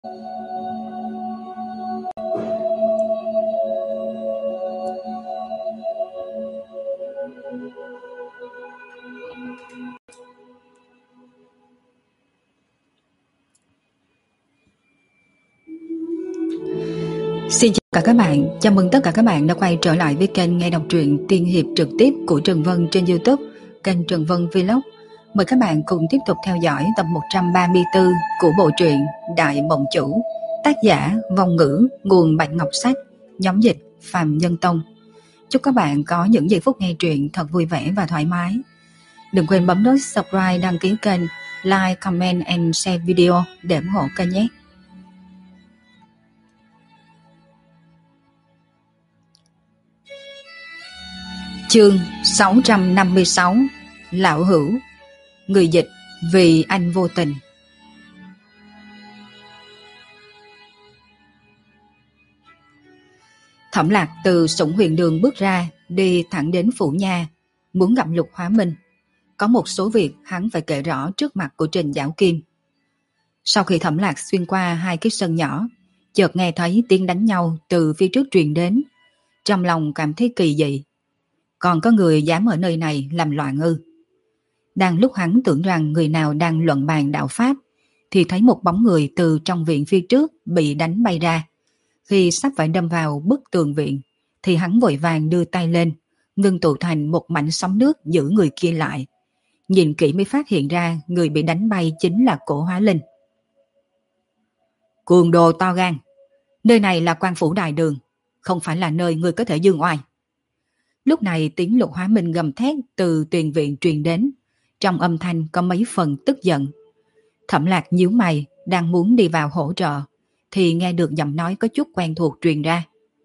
Xin chào các bạn, chào mừng tất cả các bạn đã quay trở lại với kênh nghe đọc truyện tiên hiệp trực tiếp của Trần Vân trên YouTube, kênh Trần Vân Vlog. Mời các bạn cùng tiếp tục theo dõi tập 134 của bộ truyện Đại Mộng Chủ, tác giả Vong Ngữ, nguồn Bạch Ngọc Sách, nhóm dịch Phạm Nhân Tông. Chúc các bạn có những giây phút nghe truyện thật vui vẻ và thoải mái. Đừng quên bấm nút subscribe, đăng ký kênh, like, comment and share video để ủng hộ kênh nhé. Chương 656 Lão Hữu. Người dịch Vì Anh Vô Tình. Thẩm Lạc từ Sủng Huyền Đường bước ra, đi thẳng đến phủ nha, muốn gặp Lục Hóa Minh. Có một số việc hắn phải kể rõ trước mặt của Trình Giảo Kim. Sau khi Thẩm Lạc xuyên qua hai cái sân nhỏ, chợt nghe thấy tiếng đánh nhau từ phía trước truyền đến, trong lòng cảm thấy kỳ dị. Còn có người dám ở nơi này làm loạn ư? Đang lúc hắn tưởng rằng người nào đang luận bàn đạo pháp, thì thấy một bóng người từ trong viện phía trước bị đánh bay ra. Khi sắp phải đâm vào bức tường viện, thì hắn vội vàng đưa tay lên, ngưng tụ thành một mảnh sóng nước giữ người kia lại. Nhìn kỹ mới phát hiện ra người bị đánh bay chính là Cổ Hóa Linh. Cuồng đồ to gan, nơi này là quan phủ đại đường, không phải là nơi người có thể dương oai. Lúc này tiếng Lục Hóa Minh gầm thét từ tiền viện truyền đến, trong âm thanh có mấy phần tức giận. Thẩm Lạc nhíu mày, đang muốn đi vào hỗ trợ, thì nghe được giọng nói có chút quen thuộc truyền ra.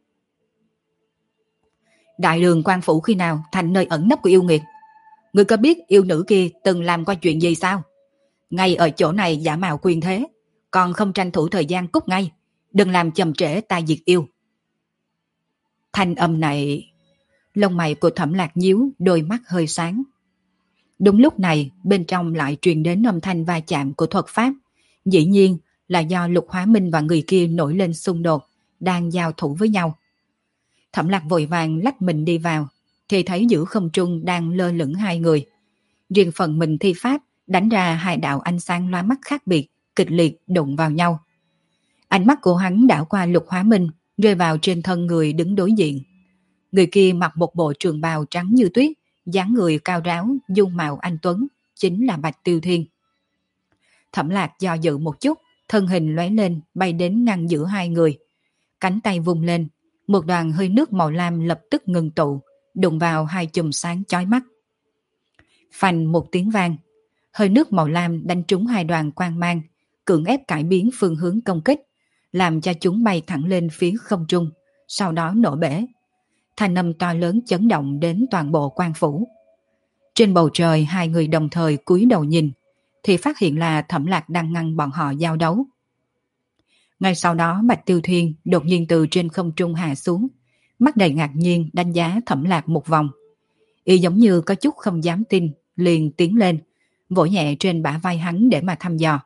Đại đường quan phủ khi nào thành nơi ẩn nấp của yêu nghiệt? Ngươi có biết yêu nữ kia từng làm qua chuyện gì sao? Ngay ở chỗ này giả mạo quyền thế, còn không tranh thủ thời gian cút ngay, đừng làm chậm trễ ta diệt yêu. Thanh âm này... Lông mày của Thẩm Lạc nhíu, đôi mắt hơi sáng. Đúng lúc này, bên trong lại truyền đến âm thanh va chạm của thuật pháp. Dĩ nhiên là do Lục Hóa Minh và người kia nổi lên xung đột, đang giao thủ với nhau. Thẩm Lạc vội vàng lách mình đi vào, thì thấy giữa không trung đang lơ lửng hai người. Riêng phần mình thi pháp, đánh ra hai đạo ánh sáng lóa mắt khác biệt, kịch liệt đụng vào nhau. Ánh mắt của hắn đảo qua Lục Hóa Minh, rơi vào trên thân người đứng đối diện. Người kia mặc một bộ trường bào trắng như tuyết, dáng người cao ráo, dung mạo anh tuấn, chính là Bạch Tiêu Thiên. Thẩm Lạc do dự một chút, thân hình lóe lên, bay đến ngăn giữa hai người. Cánh tay vung lên, một đoàn hơi nước màu lam lập tức ngừng tụ, đụng vào hai chùm sáng chói mắt. Phành một tiếng vang, hơi nước màu lam đánh trúng hai đoàn quang mang, cưỡng ép cải biến phương hướng công kích, làm cho chúng bay thẳng lên phía không trung, sau đó nổ bể. Thanh âm to lớn chấn động đến toàn bộ quan phủ. Trên bầu trời hai người đồng thời cúi đầu nhìn, thì phát hiện là Thẩm Lạc đang ngăn bọn họ giao đấu. Ngay sau đó Bạch Tiêu Thiên đột nhiên từ trên không trung hạ xuống, mắt đầy ngạc nhiên đánh giá Thẩm Lạc một vòng. Y giống như có chút không dám tin, liền tiến lên, vỗ nhẹ trên bả vai hắn để mà thăm dò.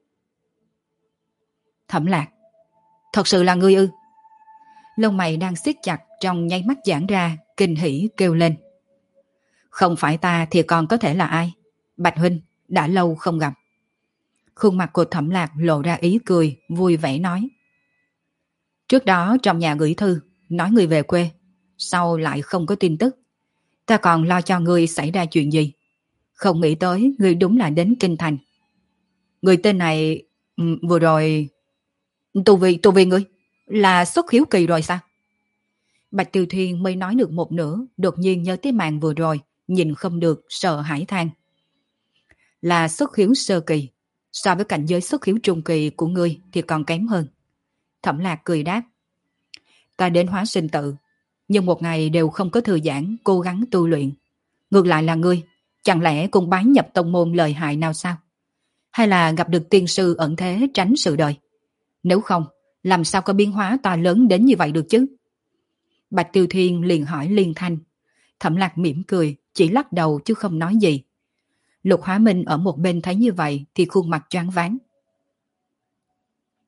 Thẩm Lạc, thật sự là ngươi ư? Lông mày đang siết chặt trong nháy mắt giãn ra, kinh hỉ kêu lên. Không phải ta thì còn có thể là ai? Bạch huynh, đã lâu không gặp. Khuôn mặt của Thẩm Lạc lộ ra ý cười, vui vẻ nói. Trước đó trong nhà gửi thư, nói ngươi về quê, sau lại không có tin tức. Ta còn lo cho ngươi xảy ra chuyện gì. Không nghĩ tới ngươi đúng là đến Kinh Thành. Người tên này, vừa rồi... Tu vi ngươi, là xuất hiếu kỳ rồi sao? Bạch Tiêu Thiên mới nói được một nửa, đột nhiên nhớ tới màn vừa rồi, nhìn không được, sợ hãi than. Là xuất hiếu sơ kỳ, so với cảnh giới xuất hiếu trung kỳ của ngươi thì còn kém hơn. Thẩm Lạc cười đáp. Ta đến Hóa Sinh Tự, nhưng một ngày đều không có thư giãn, cố gắng tu luyện. Ngược lại là ngươi, chẳng lẽ cũng bái nhập tông môn lợi hại nào sao? Hay là gặp được tiên sư ẩn thế tránh sự đời? Nếu không, làm sao có biến hóa to lớn đến như vậy được chứ? Bạch Tiêu Thiên liền hỏi liên thanh. Thẩm Lạc mỉm cười, chỉ lắc đầu chứ không nói gì. Lục Hóa Minh ở một bên thấy như vậy thì khuôn mặt choáng váng.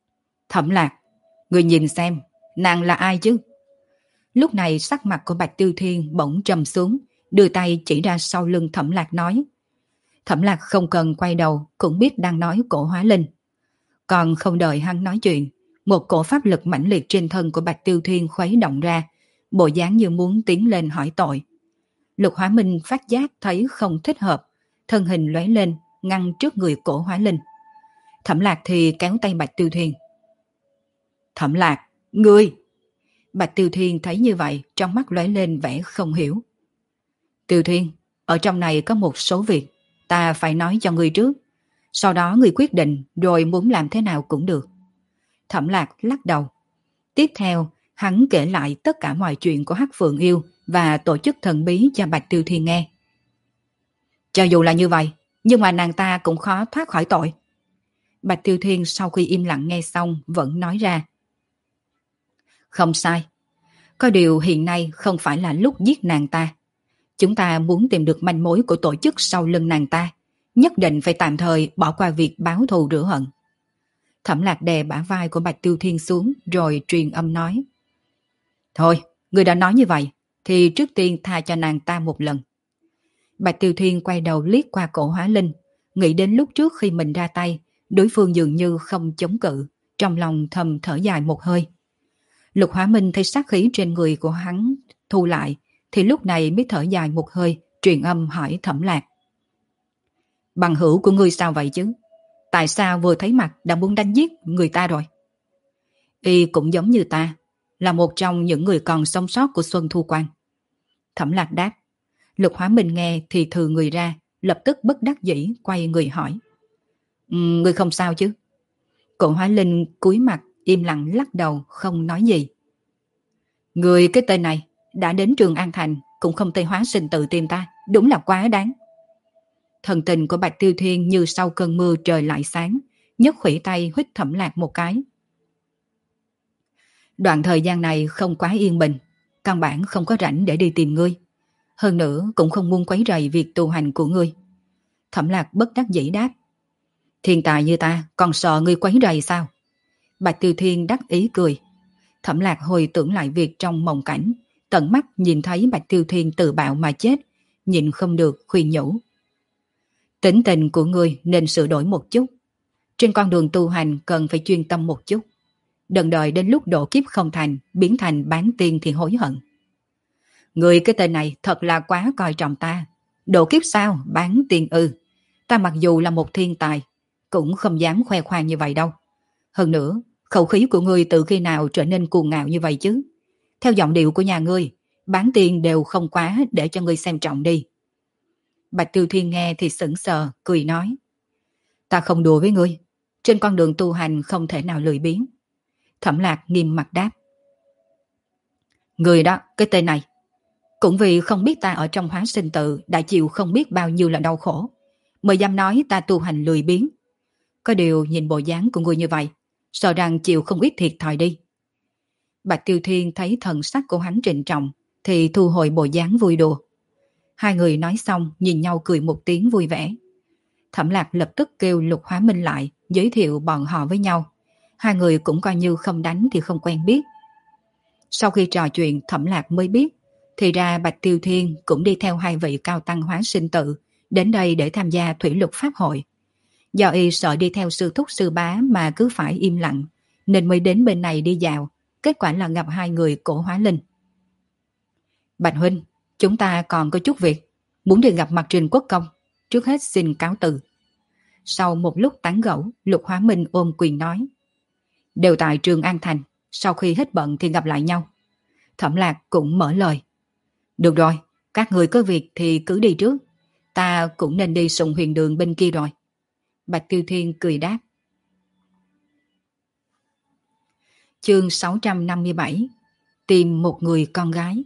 Thẩm Lạc, người nhìn xem, nàng là ai chứ? Lúc này sắc mặt của Bạch Tiêu Thiên bỗng trầm xuống, đưa tay chỉ ra sau lưng Thẩm Lạc nói. Thẩm Lạc không cần quay đầu cũng biết đang nói Cổ Hóa Linh. Còn không đợi hắn nói chuyện, một cổ pháp lực mãnh liệt trên thân của Bạch Tiêu Thiên khuấy động ra, bộ dáng như muốn tiến lên hỏi tội. Lục Hóa Minh phát giác thấy không thích hợp, thân hình lóe lên, ngăn trước người Cổ Hóa Linh. Thẩm Lạc thì kéo tay Bạch Tiêu Thiên. Thẩm Lạc, ngươi! Bạch Tiêu Thiên thấy như vậy, trong mắt lóe lên vẻ không hiểu. Tiêu Thiên, ở trong này có một số việc, ta phải nói cho ngươi trước. Sau đó ngươi quyết định rồi muốn làm thế nào cũng được. Thẩm Lạc lắc đầu. Tiếp theo, hắn kể lại tất cả mọi chuyện của Hắc Phượng Yêu và tổ chức thần bí cho Bạch Tiêu Thiên nghe. Cho dù là như vậy, nhưng mà nàng ta cũng khó thoát khỏi tội. Bạch Tiêu Thiên sau khi im lặng nghe xong vẫn nói ra. Không sai. Có điều hiện nay không phải là lúc giết nàng ta. Chúng ta muốn tìm được manh mối của tổ chức sau lưng nàng ta, nhất định phải tạm thời bỏ qua việc báo thù rửa hận. Thẩm Lạc đè bả vai của Bạch Tiêu Thiên xuống rồi truyền âm nói. Thôi, người đã nói như vậy, thì trước tiên tha cho nàng ta một lần. Bạch Tiêu Thiên quay đầu liếc qua Cổ Hóa Linh, nghĩ đến lúc trước khi mình ra tay, đối phương dường như không chống cự, trong lòng thầm thở dài một hơi. Lục Hóa Minh thấy sát khí trên người của hắn thu lại, thì lúc này mới thở dài một hơi, truyền âm hỏi Thẩm Lạc. Bằng hữu của ngươi sao vậy chứ? Tại sao vừa thấy mặt đã muốn đánh giết người ta rồi? Y cũng giống như ta, là một trong những người còn sống sót của Xuân Thu Quan. Thẩm Lạc đáp. Lục Hóa Minh nghe thì thừ người ra, lập tức bất đắc dĩ quay người hỏi. Ngươi không sao chứ? Cổ Hóa Linh cúi mặt, im lặng lắc đầu, không nói gì. Người cái tên này, đã đến Trường An Thành, cũng không Tây Hóa Sinh tự tìm ta, đúng là quá đáng. Thần tình của Bạch Tiêu Thiên như sau cơn mưa trời lại sáng, nhấc khuỷu tay huýt Thẩm Lạc một cái. Đoạn thời gian này không quá yên bình, căn bản không có rảnh để đi tìm ngươi. Hơn nữa cũng không muốn quấy rầy việc tu hành của ngươi. Thẩm Lạc bất đắc dĩ đáp. Thiên tài như ta còn sợ ngươi quấy rầy sao? Bạch Tiêu Thiên đắc ý cười. Thẩm Lạc hồi tưởng lại việc trong mộng cảnh, tận mắt nhìn thấy Bạch Tiêu Thiên tự bạo mà chết, nhịn không được khuyên nhủ. Tính tình của ngươi nên sửa đổi một chút. Trên con đường tu hành cần phải chuyên tâm một chút. Đừng đợi đến lúc độ kiếp không thành, biến thành bán tiên thì hối hận. Người cái tên này thật là quá coi trọng ta. Độ kiếp sao, bán tiên ư? Ta mặc dù là một thiên tài, cũng không dám khoe khoang như vậy đâu. Hơn nữa, khẩu khí của ngươi từ khi nào trở nên cuồng ngạo như vậy chứ? Theo giọng điệu của nhà ngươi, bán tiên đều không quá để cho ngươi xem trọng đi. Bạch Tiêu Thiên nghe thì sững sờ, cười nói. Ta không đùa với ngươi. Trên con đường tu hành không thể nào lười biếng. Thẩm Lạc nghiêm mặt đáp. Người đó, cái tên này. Cũng vì không biết ta ở trong Hóa Sinh Tự đã chịu không biết bao nhiêu là đau khổ, mới dám nói ta tu hành lười biếng. Có điều nhìn bộ dáng của người như vậy, sợ rằng chịu không ít thiệt thòi đi. Bạch Tiêu Thiên thấy thần sắc của hắn trịnh trọng, thì thu hồi bộ dáng vui đùa. Hai người nói xong nhìn nhau cười một tiếng vui vẻ. Thẩm Lạc lập tức kêu Lục Hóa Minh lại, giới thiệu bọn họ với nhau. Hai người cũng coi như không đánh thì không quen biết. Sau khi trò chuyện, Thẩm Lạc mới biết, thì ra Bạch Tiêu Thiên cũng đi theo hai vị cao tăng Hóa Sinh Tự đến đây để tham gia thủy lục pháp hội. Do y sợ đi theo sư thúc sư bá mà cứ phải im lặng, nên mới đến bên này đi dạo. Kết quả là gặp hai người Cổ Hóa Linh. Bạch huynh, chúng ta còn có chút việc, muốn đi gặp mặt Trình Quốc Công. Trước hết xin cáo từ. Sau một lúc tán gẫu, Lục Hóa Minh ôm quyền nói. Đều tại Trường An Thành, sau khi hết bận thì gặp lại nhau. Thẩm Lạc cũng mở lời. Được rồi, các người có việc thì cứ đi trước. Ta cũng nên đi Sùng Huyền Đường bên kia rồi. Bạch Tiêu Thiên cười đáp. Chương 657. Tìm một người con gái.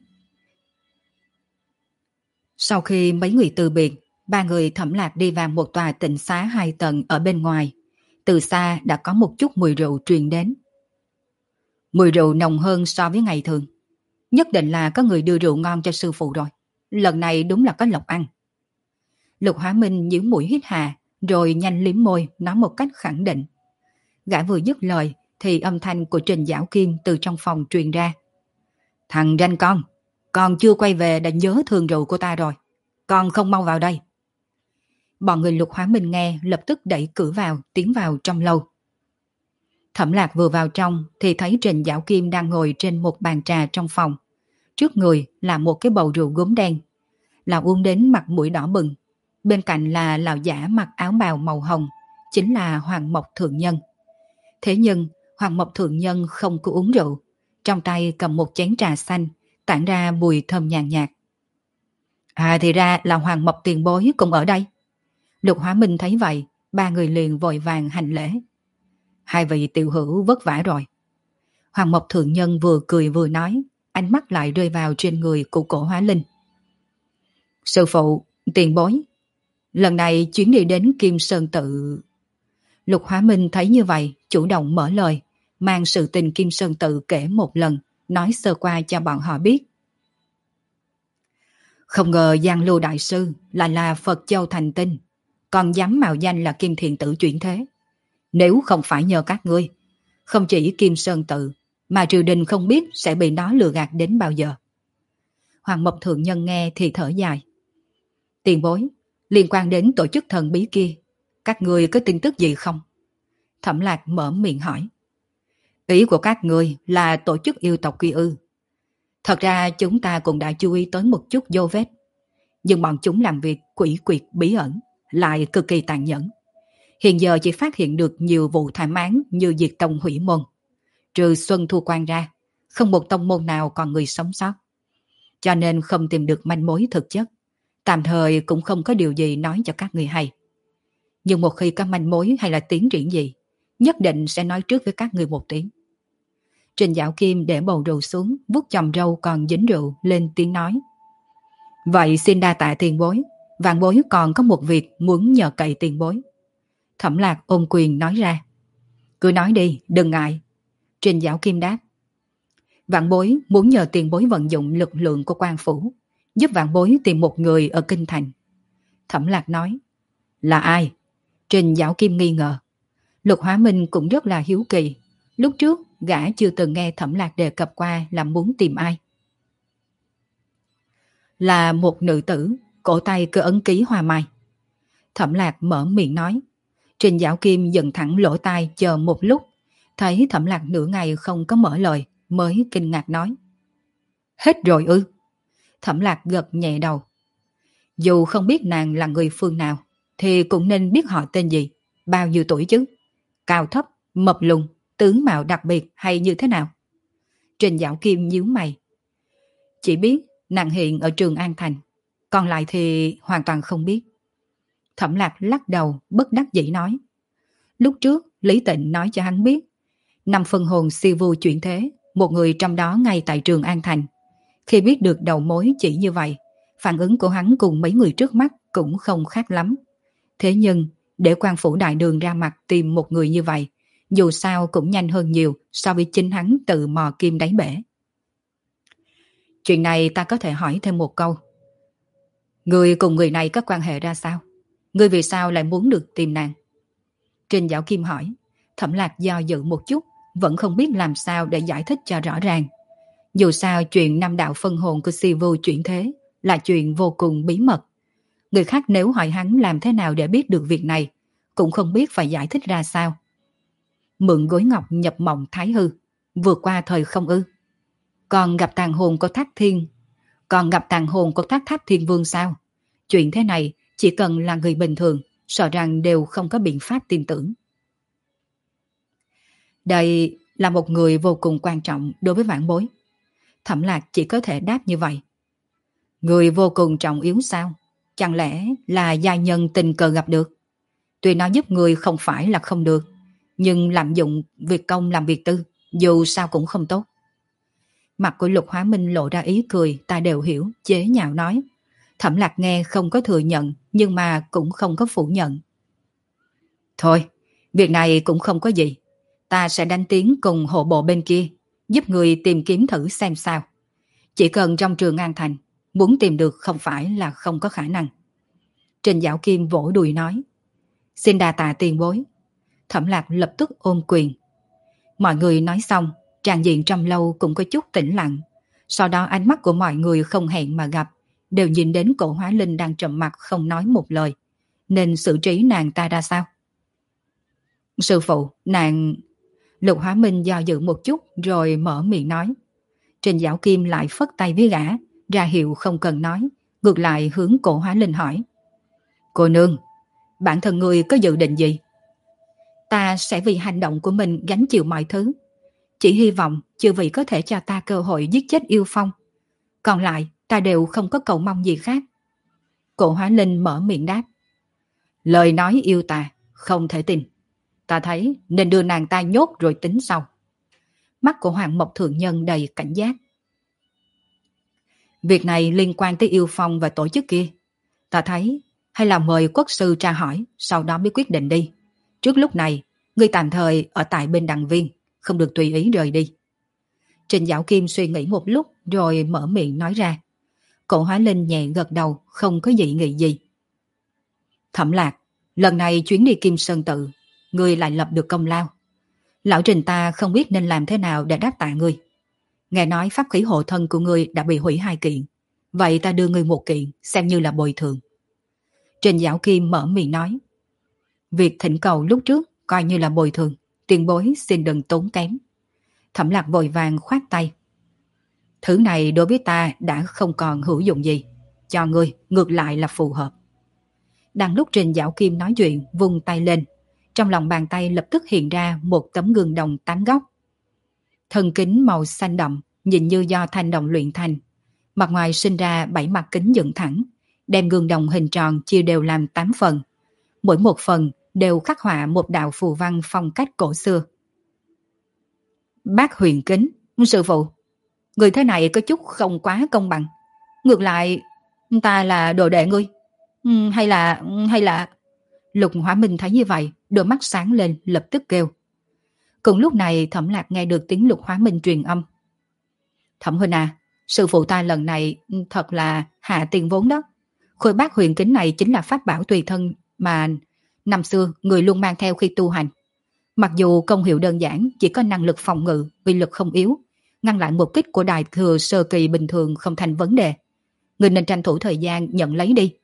Sau khi mấy người từ biệt, ba người Thẩm Lạc đi vào một tòa tịnh xá 2 tầng ở bên ngoài. Từ xa đã có một chút mùi rượu truyền đến. Mùi rượu nồng hơn so với ngày thường. Nhất định là có người đưa rượu ngon cho sư phụ rồi. Lần này đúng là có lộc ăn. Lục Hóa Minh nhíu mũi hít hà, rồi nhanh liếm môi nói một cách khẳng định. Gã vừa dứt lời thì âm thanh của Trình Giảo Kim từ trong phòng truyền ra. Thằng ranh con, còn chưa quay về đã nhớ thương rượu của ta rồi. Con không mau vào đây. Bọn người Lục Hóa Minh nghe lập tức đẩy cửa vào, tiến vào trong lâu. Thẩm Lạc vừa vào trong thì thấy Trình Giảo Kim đang ngồi trên một bàn trà trong phòng. Trước người là một cái bầu rượu gốm đen. Lão uống đến mặt mũi đỏ bừng. Bên cạnh là lão giả mặc áo bào màu hồng, chính là Hoàng Mộc Thượng Nhân. Thế nhưng Hoàng Mộc Thượng Nhân không có uống rượu, trong tay cầm một chén trà xanh, tản ra mùi thơm nhàn nhạt. Thì ra là Hoàng Mộc tiền bối cũng ở đây. Lục Hóa Minh thấy vậy, ba người liền vội vàng hành lễ. Hai vị tiểu hữu vất vả rồi. Hoàng Mộc Thượng Nhân vừa cười vừa nói, ánh mắt lại rơi vào trên người của Cổ Hóa Linh. Sư phụ, tiền bối, lần này chuyến đi đến Kim Sơn Tự. Lục Hóa Minh thấy như vậy, chủ động mở lời, mang sự tình Kim Sơn Tự kể một lần, nói sơ qua cho bọn họ biết. Không ngờ Giang Lưu Đại Sư lại là Phật Châu thành tinh, còn dám mạo danh là Kim Thiện Tử chuyển thế. Nếu không phải nhờ các ngươi, không chỉ Kim Sơn Tự, mà triều đình không biết sẽ bị nó lừa gạt đến bao giờ. Hoàng Mộc Thượng Nhân nghe thì thở dài. Tiền bối, liên quan đến tổ chức thần bí kia, các ngươi có tin tức gì không? Thẩm Lạc mở miệng hỏi. Ý của các ngươi là tổ chức yêu tộc kia ư? Thật ra chúng ta cũng đã chú ý tới một chút dấu vết. Nhưng bọn chúng làm việc quỷ quyệt bí ẩn, lại cực kỳ tàn nhẫn. Hiện giờ chỉ phát hiện được nhiều vụ thảm án như diệt tông hủy môn. Trừ Xuân Thu Quan ra, không một tông môn nào còn người sống sót. Cho nên không tìm được manh mối thực chất. Tạm thời cũng không có điều gì nói cho các người hay. Nhưng một khi có manh mối hay là tiến triển gì, nhất định sẽ nói trước với các người một tiếng. Trình Giảo Kim để bầu rượu xuống, vuốt chòm râu còn dính rượu, lên tiếng nói. Vậy xin đa tạ tiền bối, vạn bối còn có một việc muốn nhờ cậy tiền bối. Thẩm Lạc ôm quyền nói ra. Cứ nói đi, đừng ngại. Trình Giảo Kim đáp. Vạn bối muốn nhờ tiền bối vận dụng lực lượng của quan phủ, giúp vạn bối tìm một người ở Kinh Thành. Thẩm Lạc nói. Là ai? Trình Giảo Kim nghi ngờ. Lục Hóa Minh cũng rất là hiếu kỳ. Lúc trước gã chưa từng nghe Thẩm Lạc đề cập qua là muốn tìm ai. Là một nữ tử, cổ tay cơ ấn ký hoa mai. Thẩm Lạc mở miệng nói. Trình Giảo Kim dần thẳng lỗ tai chờ một lúc, thấy Thẩm Lạc nửa ngày không có mở lời, mới kinh ngạc nói. Hết rồi ư? Thẩm Lạc gật nhẹ đầu. Dù không biết nàng là người phương nào, thì cũng nên biết họ tên gì, bao nhiêu tuổi chứ? Cao thấp, mập lùn, tướng mạo đặc biệt hay như thế nào? Trình Giảo Kim nhíu mày. Chỉ biết nàng hiện ở Trường An Thành, còn lại thì hoàn toàn không biết. Thẩm Lạc lắc đầu, bất đắc dĩ nói. Lúc trước, Lý Tịnh nói cho hắn biết, 5 phân hồn siêu vu chuyển thế, một người trong đó ngay tại Trường An Thành. Khi biết được đầu mối chỉ như vậy, phản ứng của hắn cùng mấy người trước mắt cũng không khác lắm. Thế nhưng, để quan phủ đại đường ra mặt tìm một người như vậy, dù sao cũng nhanh hơn nhiều so với chính hắn tự mò kim đáy bể. Chuyện này ta có thể hỏi thêm một câu. Người cùng người này có quan hệ ra sao? Người vì sao lại muốn được tìm nàng? Trình Giảo Kim hỏi. Thẩm Lạc do dự một chút, vẫn không biết làm sao để giải thích cho rõ ràng. Dù sao chuyện 5 đạo phân hồn của si vu chuyển thế là chuyện vô cùng bí mật. Người khác nếu hỏi hắn làm thế nào để biết được việc này, cũng không biết phải giải thích ra sao. Mượn gối ngọc nhập mộng thái hư, vượt qua thời không ư? Còn gặp tàn hồn của Thác Tháp Thiên Vương sao? Chuyện thế này chỉ cần là người bình thường, sợ rằng đều không có biện pháp tin tưởng. Đây là một người vô cùng quan trọng đối với vãn bối. Thẩm Lạc chỉ có thể đáp như vậy. Người vô cùng trọng yếu sao? Chẳng lẽ là gia nhân tình cờ gặp được? Tuy nó giúp người không phải là không được, nhưng lạm dụng việc công làm việc tư, dù sao cũng không tốt. Mặt của Lục Hóa Minh lộ ra ý cười, ta đều hiểu, chế nhạo nói. Thẩm Lạc nghe không có thừa nhận, nhưng mà cũng không có phủ nhận. Thôi, việc này cũng không có gì. Ta sẽ đánh tiếng cùng hộ bộ bên kia, giúp người tìm kiếm thử xem sao. Chỉ cần trong Trường An Thành, muốn tìm được không phải là không có khả năng. Trình Giảo Kim vỗ đùi nói. Xin đa tạ tiền bối. Thẩm Lạc lập tức ôm quyền. Mọi người nói xong, tràng diện trong lâu cũng có chút tĩnh lặng. Sau đó ánh mắt của mọi người không hẹn mà gặp, đều nhìn đến Cổ Hóa Linh đang trầm mặc không nói một lời. Nên xử trí nàng ta ra sao? Sư phụ, nàng... Lục Hóa Minh do dự một chút rồi mở miệng nói. Trình Dạo Kim lại phất tay với gã, ra hiệu không cần nói, ngược lại hướng Cổ Hóa Linh hỏi. Cô nương, bản thân ngươi có dự định gì? Ta sẽ vì hành động của mình gánh chịu mọi thứ. Chỉ hy vọng chư vị có thể cho ta cơ hội giết chết Yêu Phong. Còn lại, ta đều không có cầu mong gì khác. Cổ Hóa Linh mở miệng đáp. Lời nói yêu ta, không thể tin. Ta thấy nên đưa nàng ta nhốt rồi tính sau. Mắt của Hoàng Mộc Thượng Nhân đầy cảnh giác. Việc này liên quan tới Yêu Phong và tổ chức kia. Ta thấy hay là mời quốc sư tra hỏi, sau đó mới quyết định đi. Trước lúc này, ngươi tạm thời ở tại bên Đằng Viên, không được tùy ý rời đi. Trình Dạo Kim suy nghĩ một lúc rồi mở miệng nói ra. Cổ Hóa Linh nhẹ gật đầu, không có dị nghị gì. Thẩm Lạc, lần này chuyến đi Kim Sơn Tự, ngươi lại lập được công lao. Lão Trình ta không biết nên làm thế nào để đáp tạ ngươi. Nghe nói pháp khí hộ thân của ngươi đã bị hủy 2 kiện. Vậy ta đưa ngươi 1 kiện, xem như là bồi thường. Trình Dạo Kim mở miệng nói. Việc thỉnh cầu lúc trước coi như là bồi thường, tiền bối xin đừng tốn kém. Thẩm Lạc vội vàng khoát tay. Thứ này đối với ta đã không còn hữu dụng gì. Cho ngươi ngược lại là phù hợp. Đang lúc Trình Dạo Kim nói chuyện, vung tay lên. Trong lòng bàn tay lập tức hiện ra một tấm gương đồng 8 góc. Thân kính màu xanh đậm, nhìn như do thanh đồng luyện thành. Mặt ngoài sinh ra 7 mặt kính dựng thẳng, đem gương đồng hình tròn chia đều làm 8 phần. Mỗi một phần đều khắc họa một đạo phù văn phong cách cổ xưa. Bác Huyền Kính, sư phụ, người thế này có chút không quá công bằng. Ngược lại, ta là đồ đệ ngươi. Hay là... Lục Hóa Minh thấy như vậy, đôi mắt sáng lên lập tức kêu. Cùng lúc này Thẩm Lạc nghe được tiếng Lục Hóa Minh truyền âm. Thẩm huynh à, sư phụ ta lần này thật là hạ tiền vốn đó. Khôi bác huyền kính này chính là pháp bảo tùy thân mà năm xưa người luôn mang theo khi tu hành. Mặc dù công hiệu đơn giản, chỉ có năng lực phòng ngự, uy lực không yếu, ngăn lại một kích của đại thừa sơ kỳ bình thường không thành vấn đề. Người nên tranh thủ thời gian nhận lấy đi.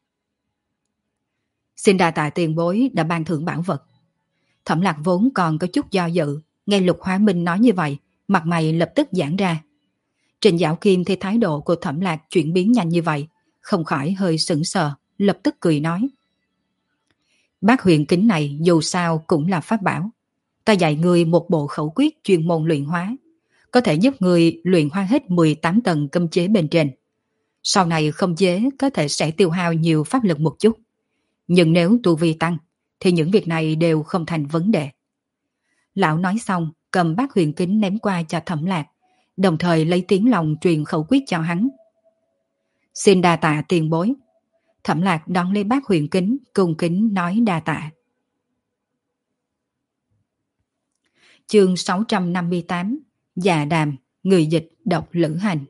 Xin đa tạ tiền bối đã ban thưởng bảo vật. Thẩm Lạc vốn còn có chút do dự, nghe Lục Hóa Minh nói như vậy, mặt mày lập tức giãn ra. Trình Dạo Kim thấy thái độ của Thẩm Lạc chuyển biến nhanh như vậy, không khỏi hơi sững sờ, lập tức cười nói. Bác huyền kính này dù sao cũng là pháp bảo. Ta dạy ngươi một bộ khẩu quyết chuyên môn luyện hóa, có thể giúp ngươi luyện hóa hết 18 tầng cấm chế bên trên. Sau này không chế có thể sẽ tiêu hao nhiều pháp lực một chút. Nhưng nếu tu vi tăng, thì những việc này đều không thành vấn đề. Lão nói xong, cầm bát huyền kính ném qua cho Thẩm Lạc, đồng thời lấy tiếng lòng truyền khẩu quyết cho hắn. Xin đa tạ tiền bối. Thẩm Lạc đón lấy bát huyền kính, cung kính nói đa tạ. Chương 658, Dạ Đàm, người dịch độc lữ hành.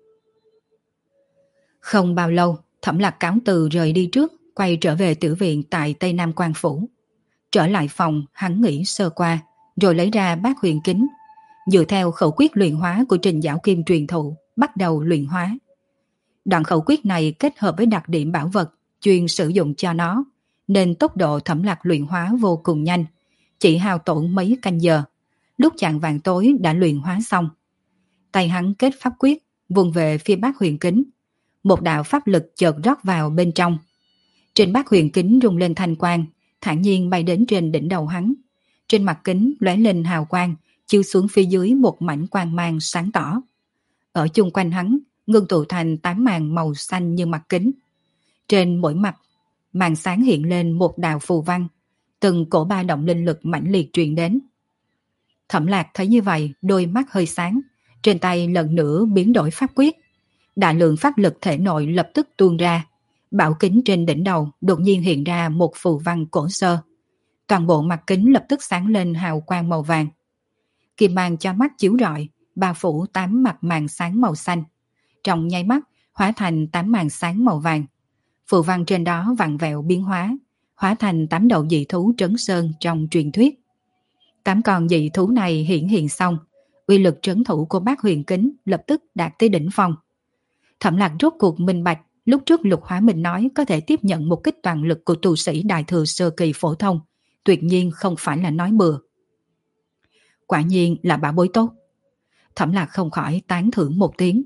Không bao lâu, Thẩm Lạc cáo từ rời đi trước, quay trở về tử viện tại Tây Nam Quan Phủ. Trở lại phòng, hắn nghỉ sơ qua, rồi lấy ra bát huyền kính, dựa theo khẩu quyết luyện hóa của Trình Dạo Kim truyền thụ, bắt đầu luyện hóa. Đoạn khẩu quyết này kết hợp với đặc điểm bảo vật chuyên sử dụng cho nó, nên tốc độ Thẩm Lạc luyện hóa vô cùng nhanh, chỉ hao tổn mấy canh giờ. Lúc chạng vạng tối đã luyện hóa xong. Tay hắn kết pháp quyết, vung về phía bát huyền kính. Một đạo pháp lực chợt rót vào bên trong. Trên bát huyền kính rung lên thanh quang, thản nhiên bay đến trên đỉnh đầu hắn. Trên mặt kính lóe lên hào quang, chiếu xuống phía dưới một mảnh quang mang sáng tỏ. Ở chung quanh hắn, ngưng tụ thành 8 màn màu xanh như mặt kính. Trên mỗi mặt, màn sáng hiện lên một đạo phù văn, từng cổ ba động linh lực mãnh liệt truyền đến. Thẩm Lạc thấy như vậy, đôi mắt hơi sáng, trên tay lần nữa biến đổi pháp quyết. Đại lượng pháp lực thể nội lập tức tuôn ra. Bảo kính trên đỉnh đầu đột nhiên hiện ra một phù văn cổ xưa. Toàn bộ mặt kính lập tức sáng lên hào quang màu vàng. Kim mang cho mắt chiếu rọi, bao phủ 8 mặt màn sáng màu xanh. Trong nháy mắt, hóa thành 8 màn sáng màu vàng. Phù văn trên đó vặn vẹo biến hóa, hóa thành 8 đầu dị thú trấn sơn trong truyền thuyết. Tám con dị thú này hiện xong, uy lực trấn thủ của bác huyền kính lập tức đạt tới đỉnh phong. Thẩm Lạc rốt cuộc minh bạch, lúc trước Lục Hóa Minh nói có thể tiếp nhận một kích toàn lực của tu sĩ đại thừa sơ kỳ phổ thông, tuyệt nhiên không phải là nói bừa. Quả nhiên là bảo bối tốt. Thẩm Lạc không khỏi tán thưởng một tiếng.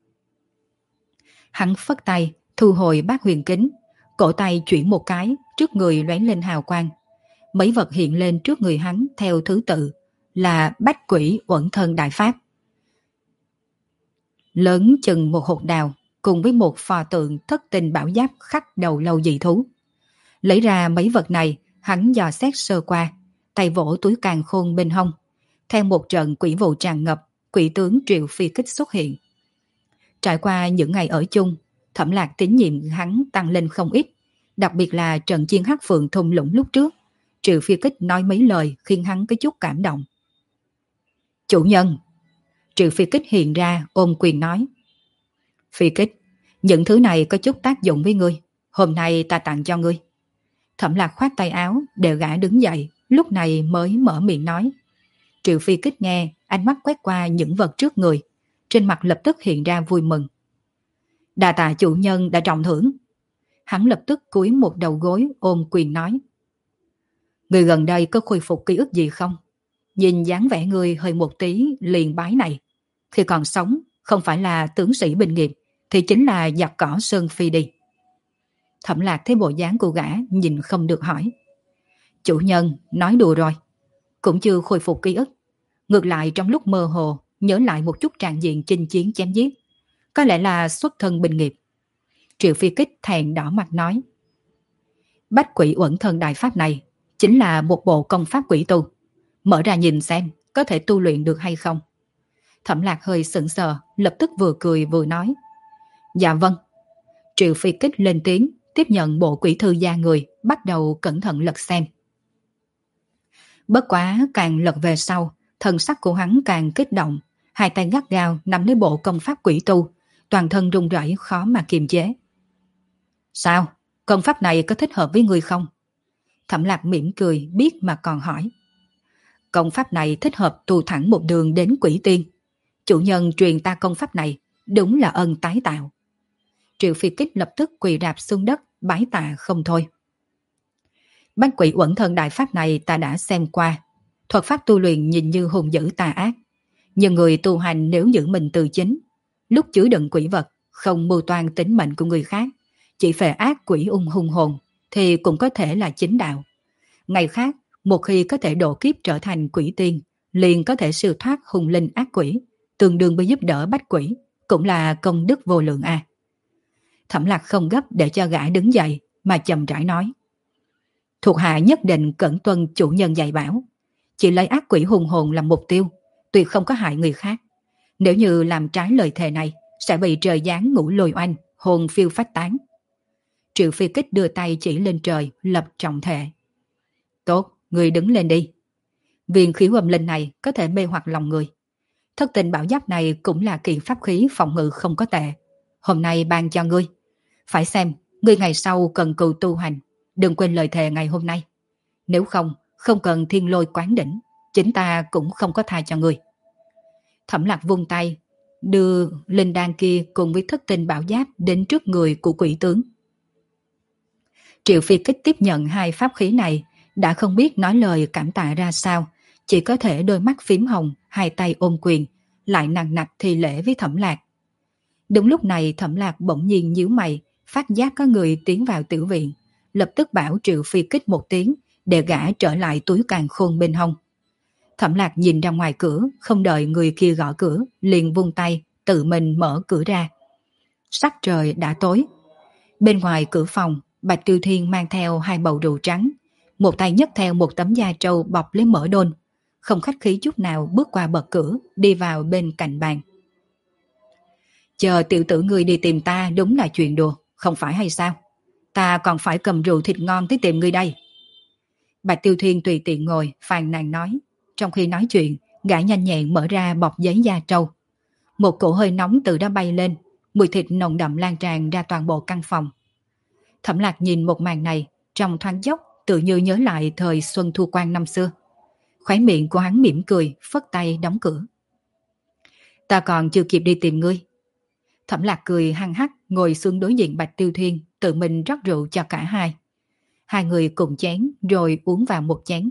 Hắn phất tay, thu hồi bát huyền kính, cổ tay chuyển một cái, trước người lóe lên hào quang. Mấy vật hiện lên trước người hắn theo thứ tự là bách quỷ uẩn thân đại pháp. Lớn chừng một hột đào, cùng với một pho tượng thất tinh bảo giáp khắc đầu lâu dị thú. Lấy ra mấy vật này, hắn dò xét sơ qua, tay vỗ túi càn khôn bên hông. Theo một trận quỷ vụ tràn ngập, quỷ tướng Triệu Phi Kích xuất hiện. Trải qua những ngày ở chung, Thẩm Lạc tín nhiệm hắn tăng lên không ít, đặc biệt là trận chiến hắc phượng thung lũng lúc trước. Triệu Phi Kích nói mấy lời khiến hắn có chút cảm động. Chủ nhân! Triệu Phi Kích hiện ra ôm quyền nói. Phi Kích, những thứ này có chút tác dụng với ngươi, hôm nay ta tặng cho ngươi. Thẩm Lạc khoát tay áo để gã đứng dậy, lúc này mới mở miệng nói. Triệu Phi Kích nghe, ánh mắt quét qua những vật trước người, trên mặt lập tức hiện ra vui mừng. Đa tạ chủ nhân đã trọng thưởng. Hắn lập tức cúi một đầu gối ôm quyền nói. Người gần đây có khôi phục ký ức gì không? Nhìn dáng vẻ người hơi một tí liền bái này. Khi còn sống, không phải là tướng sĩ bình nghiệp, thì chính là giặc cỏ Sơn Phi đi. Thẩm Lạc thấy bộ dáng của gã nhìn không được hỏi. Chủ nhân, nói đùa rồi. Cũng chưa khôi phục ký ức. Ngược lại trong lúc mơ hồ, nhớ lại một chút trạng diện chinh chiến chém giết. Có lẽ là xuất thân bình nghiệp. Triệu Phi Kích thẹn đỏ mặt nói. Bách quỷ uẩn thân đại pháp này chính là một bộ công pháp quỷ tu. Mở ra nhìn xem có thể tu luyện được hay không. Thẩm Lạc hơi sững sờ, lập tức vừa cười vừa nói. Dạ vâng. Triệu Phi Kích lên tiếng, tiếp nhận bộ quỷ thư da người, bắt đầu cẩn thận lật xem. Bất quá càng lật về sau, thần sắc của hắn càng kích động, hai tay gắt gao nắm lấy bộ công pháp quỷ tu, toàn thân run rẩy khó mà kiềm chế. Sao? Công pháp này có thích hợp với người không? Thẩm Lạc mỉm cười biết mà còn hỏi. Công pháp này thích hợp tu thẳng một đường đến quỷ tiên. Chủ nhân truyền ta công pháp này, đúng là ân tái tạo. Triệu Phi Kích lập tức quỳ rạp xuống đất, bái tạ không thôi. Bách quỷ uẩn thân đại pháp này ta đã xem qua. Thuật pháp tu luyện nhìn như hung dữ tà ác. Nhưng người tu hành nếu giữ mình từ chính, lúc chứa đựng quỷ vật, không mưu toan tính mệnh của người khác, chỉ phệ ác quỷ hung hồn, thì cũng có thể là chính đạo. Ngày khác, một khi có thể độ kiếp trở thành quỷ tiên, liền có thể siêu thoát hung linh ác quỷ, tương đương với giúp đỡ bách quỷ, cũng là công đức vô lượng a. Thẩm Lạc không gấp để cho gã đứng dậy, mà chậm rãi nói. Thuộc hạ nhất định cẩn tuân chủ nhân dạy bảo, chỉ lấy ác quỷ hung hồn làm mục tiêu, tuyệt không có hại người khác. Nếu như làm trái lời thề này, sẽ bị trời giáng ngũ lôi oanh, hồn phiêu phách tán. Triệu Phi Kích đưa tay chỉ lên trời, lập trọng thệ. Tốt, người đứng lên đi. Viên khí âm linh này có thể mê hoặc lòng người. Thất tình bảo giáp này cũng là kiện pháp khí phòng ngự không có tệ. Hôm nay ban cho ngươi. Phải xem, ngươi ngày sau cần cù tu hành. Đừng quên lời thề ngày hôm nay. Nếu không, không cần thiên lôi quán đỉnh, chính ta cũng không có tha cho ngươi. Thẩm Lạc vung tay, đưa linh đan kia cùng với thất tinh bảo giáp đến trước người của quỷ tướng. Triệu Phi Kích tiếp nhận hai pháp khí này, đã không biết nói lời cảm tạ ra sao, chỉ có thể đôi mắt phím hồng, hai tay ôm quyền, lại nặng nặc thi lễ với Thẩm Lạc. Đúng lúc này Thẩm Lạc bỗng nhiên nhíu mày, phát giác có người tiến vào tiểu viện, lập tức bảo Triệu Phi Kích một tiếng để gã trở lại túi càn khôn bên hông. Thẩm Lạc nhìn ra ngoài cửa, không đợi người kia gõ cửa, liền vung tay, tự mình mở cửa ra. Sắc trời đã tối. Bên ngoài cửa phòng, Bạch Tiêu Thiên mang theo hai bầu rượu trắng, một tay nhấc theo một tấm da trâu bọc lấy mỡ đôn, không khách khí chút nào bước qua bậc cửa, đi vào bên cạnh bàn. Chờ tiểu tử ngươi đi tìm ta đúng là chuyện đùa, không phải hay sao? Ta còn phải cầm rượu thịt ngon tới tìm ngươi đây. Bạch Tiêu Thiên tùy tiện ngồi, phàn nàn nói. Trong khi nói chuyện, gã nhanh nhẹn mở ra bọc giấy da trâu. Một cỗ hơi nóng từ đó bay lên, mùi thịt nồng đậm lan tràn ra toàn bộ căn phòng. Thẩm Lạc nhìn một màn này, trong thoáng chốc tự như nhớ lại thời Xuân Thu Quan năm xưa. Khóe miệng của hắn mỉm cười, phất tay đóng cửa. Ta còn chưa kịp đi tìm ngươi. Thẩm Lạc cười hăng hắc ngồi xuống đối diện Bạch Tiêu Thiên, tự mình rót rượu cho cả hai. Hai người cùng chén rồi uống vào một chén.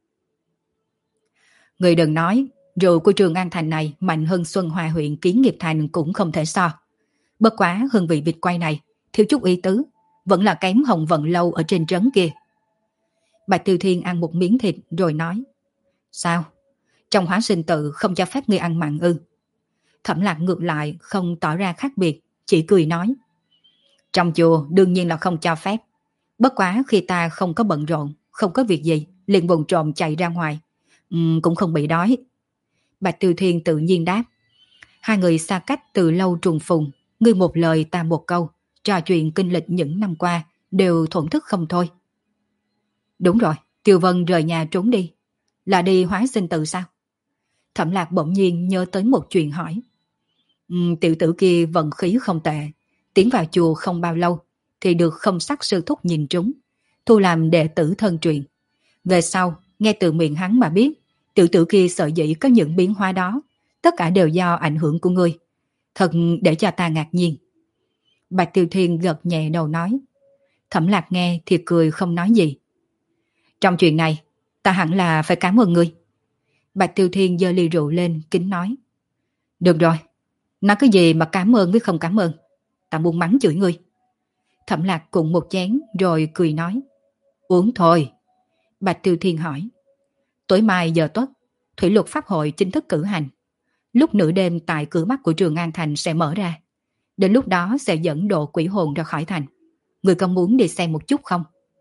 Người đừng nói, rượu của Trường An Thành này mạnh hơn Xuân Hòa huyện Kiến Nghiệp Thành cũng không thể so. Bất quá hương vị vịt quay này, thiếu chút ý tứ, vẫn là kém Hồng Vận Lâu ở trên trấn kia. Bạch Tiêu Thiên ăn một miếng thịt rồi nói. Sao? Trong Hóa Sinh Tự không cho phép ngươi ăn mặn ư? Thẩm Lạc ngược lại không tỏ ra khác biệt, chỉ cười nói. Trong chùa đương nhiên là không cho phép. Bất quá khi ta không có bận rộn, không có việc gì, liền vùng trộm chạy ra ngoài. Cũng không bị đói. Bạch Tiêu Thiên tự nhiên đáp. Hai người xa cách từ lâu trùng phùng, ngươi một lời ta một câu, trò chuyện kinh lịch những năm qua đều thổn thức không thôi. Đúng rồi, Tiêu Vân rời nhà trốn đi. Là đi Hóa Sinh Tự sao? Thẩm Lạc bỗng nhiên nhớ tới một chuyện hỏi. Tiểu tử kia vận khí không tệ, tiến vào chùa không bao lâu thì được Không Sắc sư thúc nhìn trúng, thu làm đệ tử thân truyền. Về sau, nghe từ miệng hắn mà biết, tiểu tử kia sở dĩ có những biến hóa đó, tất cả đều do ảnh hưởng của ngươi. Thật để cho ta ngạc nhiên. Bạch Tiêu Thiên gật nhẹ đầu nói. Thẩm Lạc nghe thì cười không nói gì. Trong chuyện này, ta hẳn là phải cảm ơn ngươi. Bạch Tiêu Thiên giơ ly rượu lên, kính nói. Được rồi, nói cái gì mà cảm ơn với không cảm ơn. Ta buông mắng chửi ngươi. Thẩm Lạc cùng một chén rồi cười nói. Uống thôi. Bạch Tiêu Thiên hỏi. Tối mai giờ tuất, Thủy Luật Pháp hội chính thức cử hành. Lúc nửa đêm tại cửa bắc của Trường An Thành sẽ mở ra. Đến lúc đó sẽ dẫn độ quỷ hồn ra khỏi thành. Người có muốn đi xem một chút không?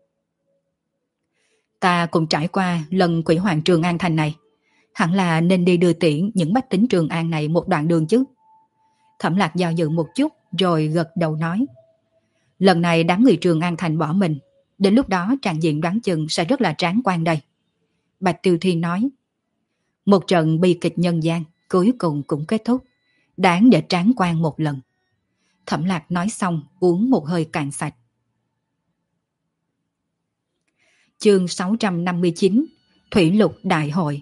Ta cũng trải qua lần quỷ hoàng Trường An Thành này. Hẳn là nên đi đưa tiễn những bách tính Trường An này một đoạn đường chứ. Thẩm Lạc do dự một chút rồi gật đầu nói. Lần này đám người Trường An Thành bỏ mình. Đến lúc đó tràng diện đoán chừng sẽ rất là tráng quan đây. Bạch Tiêu Thiên nói. Một trận bi kịch nhân gian cuối cùng cũng kết thúc. Đáng để tráng quan một lần. Thẩm Lạc nói xong uống một hơi cạn sạch. Chương 659 Thủy Lục Đại Hội.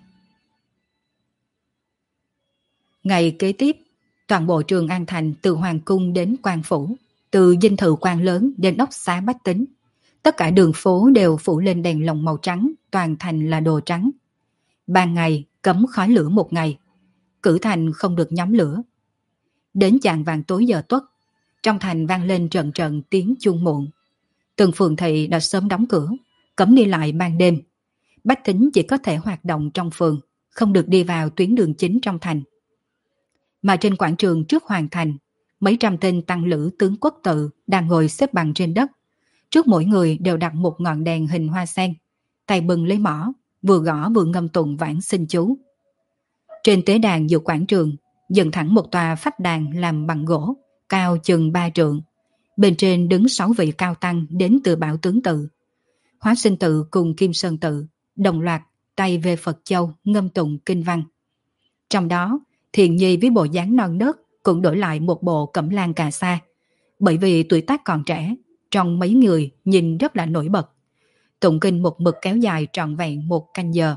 Ngày kế tiếp, toàn bộ Trường An Thành từ Hoàng Cung đến Quan Phủ, từ dinh thự quan lớn đến ốc xá bách tính. Tất cả đường phố đều phủ lên đèn lồng màu trắng, toàn thành là đồ trắng. Ban ngày cấm khói lửa một ngày, cử thành không được nhóm lửa. Đến chạng vàng tối giờ tuất, trong thành vang lên trận trận tiếng chuông muộn. Từng phường thị đã sớm đóng cửa, cấm đi lại ban đêm. Bách tính chỉ có thể hoạt động trong phường, không được đi vào tuyến đường chính trong thành. Mà trên quảng trường trước hoàng thành, mấy trăm tên tăng lữ tướng quốc tự đang ngồi xếp bằng trên đất. Trước mỗi người đều đặt một ngọn đèn hình hoa sen, tay bừng lấy mõ, vừa gõ vừa ngâm tụng vãng sinh chú. Trên tế đàn giữa quảng trường, dựng thẳng một tòa phách đàn làm bằng gỗ, cao chừng 3 trượng. Bên trên đứng 6 vị cao tăng đến từ Bảo Tướng Tự. Hóa Sinh Tự cùng Kim Sơn Tự đồng loạt tay về Phật Châu ngâm tụng kinh văn. Trong đó, Thiền Nhi với bộ dáng non nớt cũng đổi lại một bộ cẩm lan cà sa, bởi vì tuổi tác còn trẻ, trong mấy người nhìn rất là nổi bật. Tụng kinh một mực kéo dài trọn vẹn 1 canh giờ.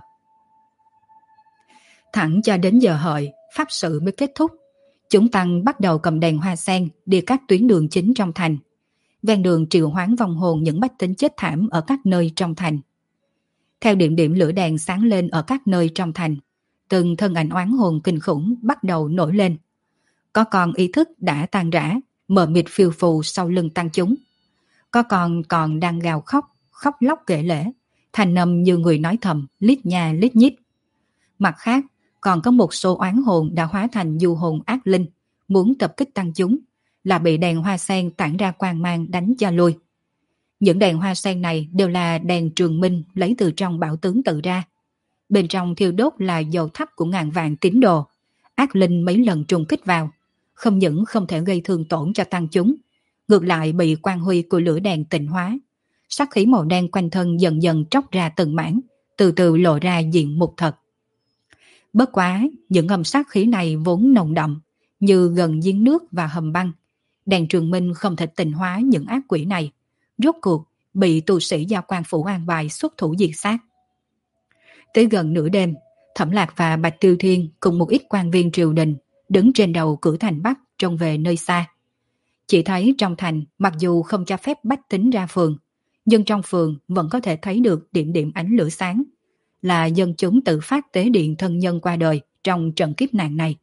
Thẳng cho đến giờ hợi, pháp sự mới kết thúc. Chúng tăng bắt đầu cầm đèn hoa sen đi các tuyến đường chính trong thành. Ven đường triệu hoán vong hồn những bách tính chết thảm ở các nơi trong thành. Theo điểm điểm lửa đèn sáng lên ở các nơi trong thành, từng thân ảnh oán hồn kinh khủng bắt đầu nổi lên. Có con ý thức đã tan rã, mờ mịt phiêu phù sau lưng tăng chúng. Có con còn đang gào khóc, khóc lóc kể lể, thành âm như người nói thầm, lít nha lít nhít. Mặt khác, còn có một số oán hồn đã hóa thành du hồn ác linh, muốn tập kích tăng chúng, là bị đèn hoa sen tản ra quang mang đánh cho lui. Những đèn hoa sen này đều là đèn trường minh lấy từ trong Bảo Tướng Tự ra. Bên trong thiêu đốt là dầu thắp của ngàn vạn tín đồ. Ác linh mấy lần trùng kích vào, không những không thể gây thương tổn cho tăng chúng, ngược lại bị quang huy của lửa đèn tịnh hóa. Sắc khí màu đen quanh thân dần dần tróc ra từng mảng, từ từ lộ ra diện mục thật. Bất quá, những âm sát khí này vốn nồng đậm, như gần giếng nước và hầm băng. Đèn trường minh không thể tịnh hóa những ác quỷ này. Rốt cuộc, bị tu sĩ do quan phủ an bài xuất thủ diệt sát. Tới gần nửa đêm, Thẩm Lạc và Bạch Tiêu Thiên cùng một ít quan viên triều đình đứng trên đầu cửa thành Bắc trông về nơi xa. Chỉ thấy trong thành mặc dù không cho phép bách tính ra phường, nhưng trong phường vẫn có thể thấy được điểm điểm ánh lửa sáng, là dân chúng tự phát tế điện thân nhân qua đời trong trận kiếp nạn này.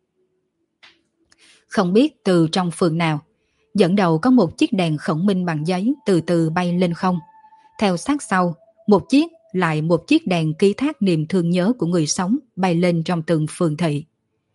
Không biết từ trong phường nào, dẫn đầu có một chiếc đèn khổng minh bằng giấy từ từ bay lên không. Theo sát sau, một chiếc lại một chiếc đèn ký thác niềm thương nhớ của người sống bay lên trong từng phường thị.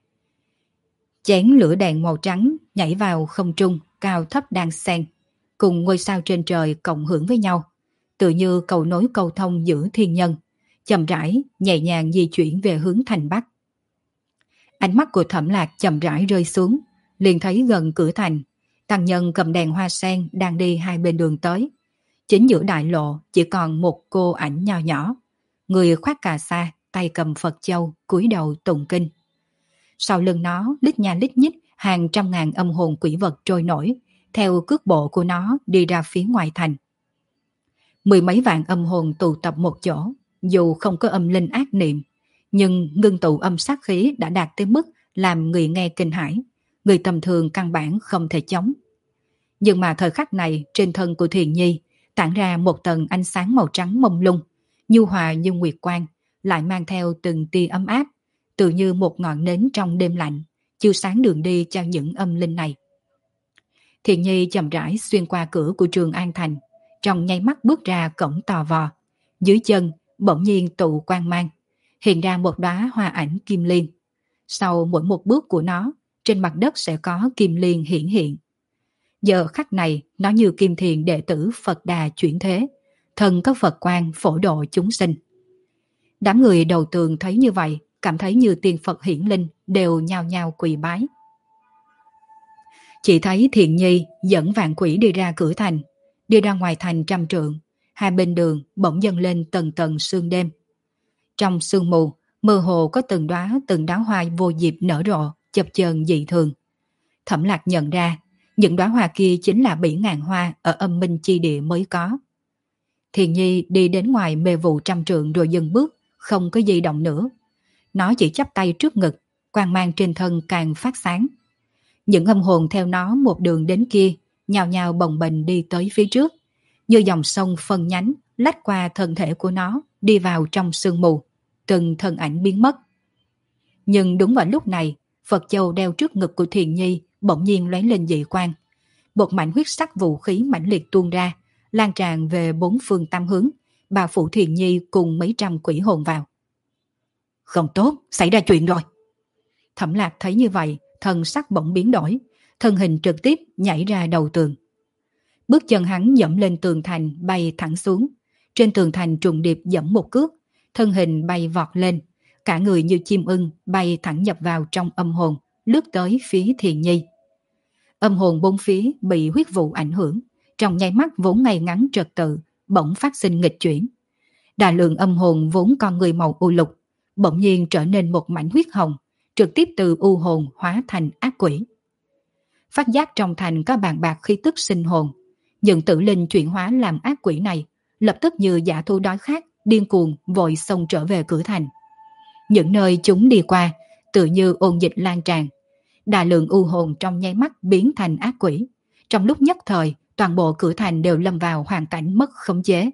Chén lửa đèn màu trắng nhảy vào không trung, cao thấp đan xen, cùng ngôi sao trên trời cộng hưởng với nhau, tự như cầu nối cầu thông giữa thiên nhân, chậm rãi, nhẹ nhàng di chuyển về hướng thành Bắc. Ánh mắt của Thẩm Lạc chậm rãi rơi xuống, liền thấy gần cửa thành, tăng nhân cầm đèn hoa sen đang đi hai bên đường tới. Chính giữa đại lộ chỉ còn một cô ảnh nho nhỏ, người khoác cà sa, tay cầm Phật châu, cúi đầu tụng kinh. Sau lưng nó lít nha lít nhít hàng trăm ngàn âm hồn quỷ vật trôi nổi, theo cước bộ của nó đi ra phía ngoài thành. Mười mấy vạn âm hồn tụ tập một chỗ, dù không có âm linh ác niệm, nhưng ngưng tụ âm sát khí đã đạt tới mức làm người nghe kinh hãi, người tầm thường căn bản không thể chống. Nhưng mà thời khắc này trên thân của Thiền Nhi tản ra một tầng ánh sáng màu trắng mông lung, nhu hòa như nguyệt quang, lại mang theo từng tia ấm áp, tự như một ngọn nến trong đêm lạnh, chiếu sáng đường đi cho những âm linh này. Thiền Nhi chậm rãi xuyên qua cửa của Trường An Thành, trong nháy mắt bước ra cổng tò vò, dưới chân bỗng nhiên tụ quang mang, hiện ra một đóa hoa ảnh kim liên. Sau mỗi một bước của nó, trên mặt đất sẽ có kim liên hiển hiện. Giờ khắc này, nó như Kim Thiền đệ tử Phật Đà chuyển thế, thần có Phật quang phổ độ chúng sinh. Đám người đầu tường thấy như vậy, cảm thấy như tiên Phật hiển linh, đều nhao nhao quỳ bái. Chỉ thấy Thiện Nhi dẫn vạn quỷ đi ra cửa thành, đi ra ngoài thành trăm trượng, hai bên đường bỗng dâng lên tầng tầng sương đêm. Trong sương mù, mơ hồ có từng đóa hoa vô diệp nở rộ, chập chờn dị thường. Thẩm Lạc nhận ra, những đóa hoa kia chính là bỉ ngạn hoa ở âm minh chi địa mới có. Thiền Nhi đi đến ngoài mê vụ trăm trượng rồi dừng bước, không có gì động nữa. Nó chỉ chắp tay trước ngực, quang mang trên thân càng phát sáng. Những âm hồn theo nó một đường đến kia, nhào nhào bồng bềnh đi tới phía trước, như dòng sông phân nhánh, lách qua thân thể của nó, đi vào trong sương mù, từng thân ảnh biến mất. Nhưng đúng vào lúc này, Phật châu đeo trước ngực của Thiền Nhi bỗng nhiên lóe lên dị quang. Một mảnh huyết sắc vũ khí mãnh liệt tuôn ra, lan tràn về bốn phương tám hướng, bao phủ Thiền Nhi cùng mấy trăm quỷ hồn vào. Không tốt, xảy ra chuyện rồi. Thẩm Lạc thấy như vậy, thân sắc bỗng biến đổi, thân hình trực tiếp nhảy ra đầu tường. Bước chân hắn dẫm lên tường thành bay thẳng xuống, trên tường thành trùng điệp dẫm một cước, thân hình bay vọt lên, cả người như chim ưng bay thẳng nhập vào trong âm hồn, lướt tới phía Thiền Nhi. Âm hồn bốn phía bị huyết vụ ảnh hưởng, trong nháy mắt vốn ngay ngắn trật tự, bỗng phát sinh nghịch chuyển. Đại lượng âm hồn vốn con người màu u lục, bỗng nhiên trở nên một mảnh huyết hồng, trực tiếp từ u hồn hóa thành ác quỷ. Phát giác trong thành có bàn bạc khí tức sinh hồn, những tử linh chuyển hóa làm ác quỷ này, lập tức như dã thú đói khát, điên cuồng vội xông trở về cửa thành. Những nơi chúng đi qua, tự như ôn dịch lan tràn. Đại lượng u hồn trong nháy mắt biến thành ác quỷ. Trong lúc nhất thời, toàn bộ cửa thành đều lâm vào hoàn cảnh mất khống chế.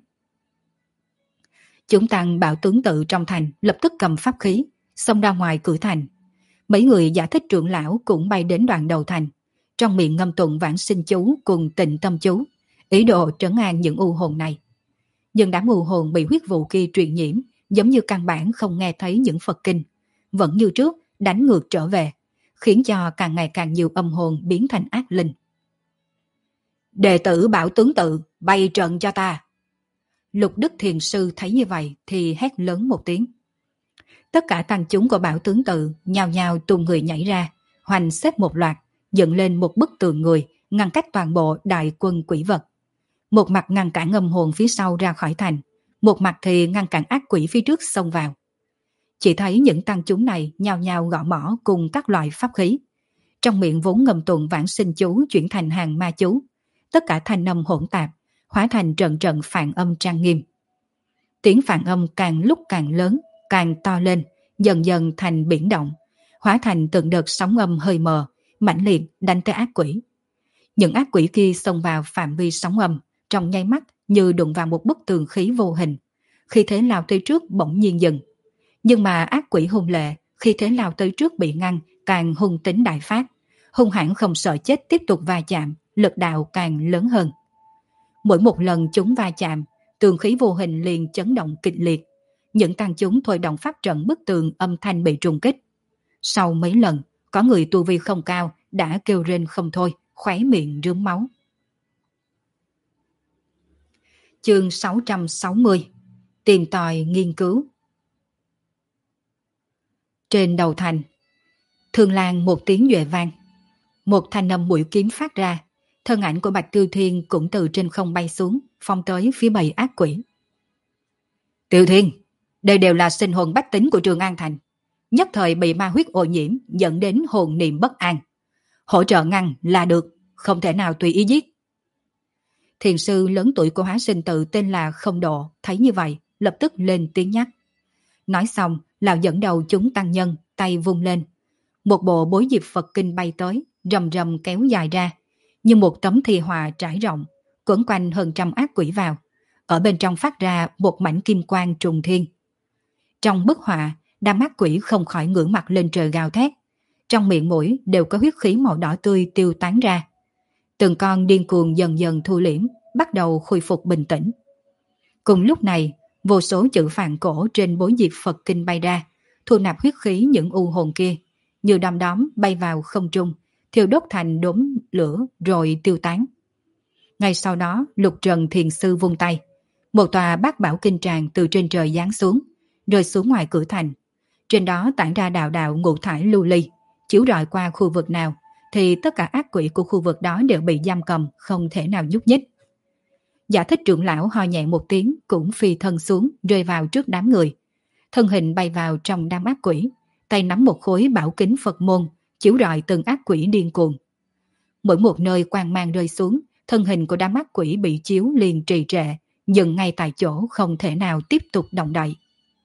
Chúng tăng bảo tướng tự trong thành lập tức cầm pháp khí, xông ra ngoài cửa thành. Mấy người giả thích trưởng lão cũng bay đến đoạn đầu thành, trong miệng ngâm tụng vãng sinh chú cùng tịnh tâm chú, ý đồ trấn an những u hồn này. Nhưng đám u hồn bị huyết vụ kia truyền nhiễm, giống như căn bản không nghe thấy những Phật kinh, vẫn như trước đánh ngược trở về, khiến cho càng ngày càng nhiều âm hồn biến thành ác linh. Đệ tử bảo tướng tự, bay trận cho ta. Lục Đức Thiền Sư thấy như vậy thì hét lớn một tiếng. Tất cả tăng chúng của bảo tướng tự nhao nhao tung người nhảy ra, hoành xếp một loạt, dựng lên một bức tường người, ngăn cách toàn bộ đại quân quỷ vật. Một mặt ngăn cản âm hồn phía sau ra khỏi thành, một mặt thì ngăn cản ác quỷ phía trước xông vào. Chỉ thấy những tăng chúng này nhao nhao gõ mõ cùng các loại pháp khí. Trong miệng vốn ngầm tụng vãng sinh chú chuyển thành hàng ma chú. Tất cả thanh âm hỗn tạp, hóa thành trận trận phản âm trang nghiêm. Tiếng phản âm càng lúc càng lớn, càng to lên, dần dần thành biển động, hóa thành từng đợt sóng âm hơi mờ, mãnh liệt đánh tới ác quỷ. Những ác quỷ kia xông vào phạm vi sóng âm, trong nháy mắt như đụng vào một bức tường khí vô hình. Khi thế lao tới trước bỗng nhiên dừng. Nhưng mà ác quỷ hung lệ, khi thế lao tới trước bị ngăn, càng hung tính đại phát. Hung hãn không sợ chết tiếp tục va chạm, lực đạo càng lớn hơn. Mỗi một lần chúng va chạm, tường khí vô hình liền chấn động kịch liệt. Những tăng chúng thôi động pháp trận bức tường âm thanh bị trùng kích. Sau mấy lần, có người tu vi không cao đã kêu rên không thôi, khóe miệng rướm máu. Chương 660. Tìm tòi nghiên cứu. Trên đầu thành, Thương Lan một tiếng duệ vang. Một thanh âm mũi kiếm phát ra, thân ảnh của Bạch Tiêu Thiên cũng từ trên không bay xuống, phong tới phía bầy ác quỷ. Tiêu Thiên, đây đều là sinh hồn bách tính của Trường An Thành. Nhất thời bị ma huyết ô nhiễm dẫn đến hồn niệm bất an. Hỗ trợ ngăn là được, không thể nào tùy ý giết. Thiền sư lớn tuổi của Hóa Sinh Tự tên là Không Độ thấy như vậy, lập tức lên tiếng nhắc. Nói xong, lão dẫn đầu chúng tăng nhân, tay vung lên. Một bộ bối diệp Phật kinh bay tới, rầm rầm kéo dài ra, như một tấm thi họa trải rộng, quấn quanh hơn trăm ác quỷ vào. Ở bên trong phát ra một mảnh kim quang trùng thiên. Trong bức họa, đám ác quỷ không khỏi ngửa mặt lên trời gào thét. Trong miệng mũi đều có huyết khí màu đỏ tươi tiêu tán ra. Từng con điên cuồng dần dần thu liễm, bắt đầu khôi phục bình tĩnh. Cùng lúc này, vô số chữ phạn cổ trên bối diệp Phật kinh bay ra, thu nạp huyết khí những u hồn kia, như đom đóm bay vào không trung, thiêu đốt thành đốm lửa rồi tiêu tán. Ngay sau đó, Lục Trần Thiền Sư vung tay, một tòa bát bảo kinh tràng từ trên trời giáng xuống, rơi xuống ngoài cửa thành. Trên đó tản ra đạo đạo ngũ thải lưu ly, chiếu rọi qua khu vực nào thì tất cả ác quỷ của khu vực đó đều bị giam cầm, không thể nào nhúc nhích. Giả Thích trưởng lão ho nhẹ một tiếng, cũng phi thân xuống, rơi vào trước đám người. Thân hình bay vào trong đám ác quỷ, tay nắm một khối bảo kính Phật môn, chiếu rọi từng ác quỷ điên cuồng. Mỗi một nơi quang mang rơi xuống, thân hình của đám ác quỷ bị chiếu liền trì trệ, dừng ngay tại chỗ, không thể nào tiếp tục động đậy.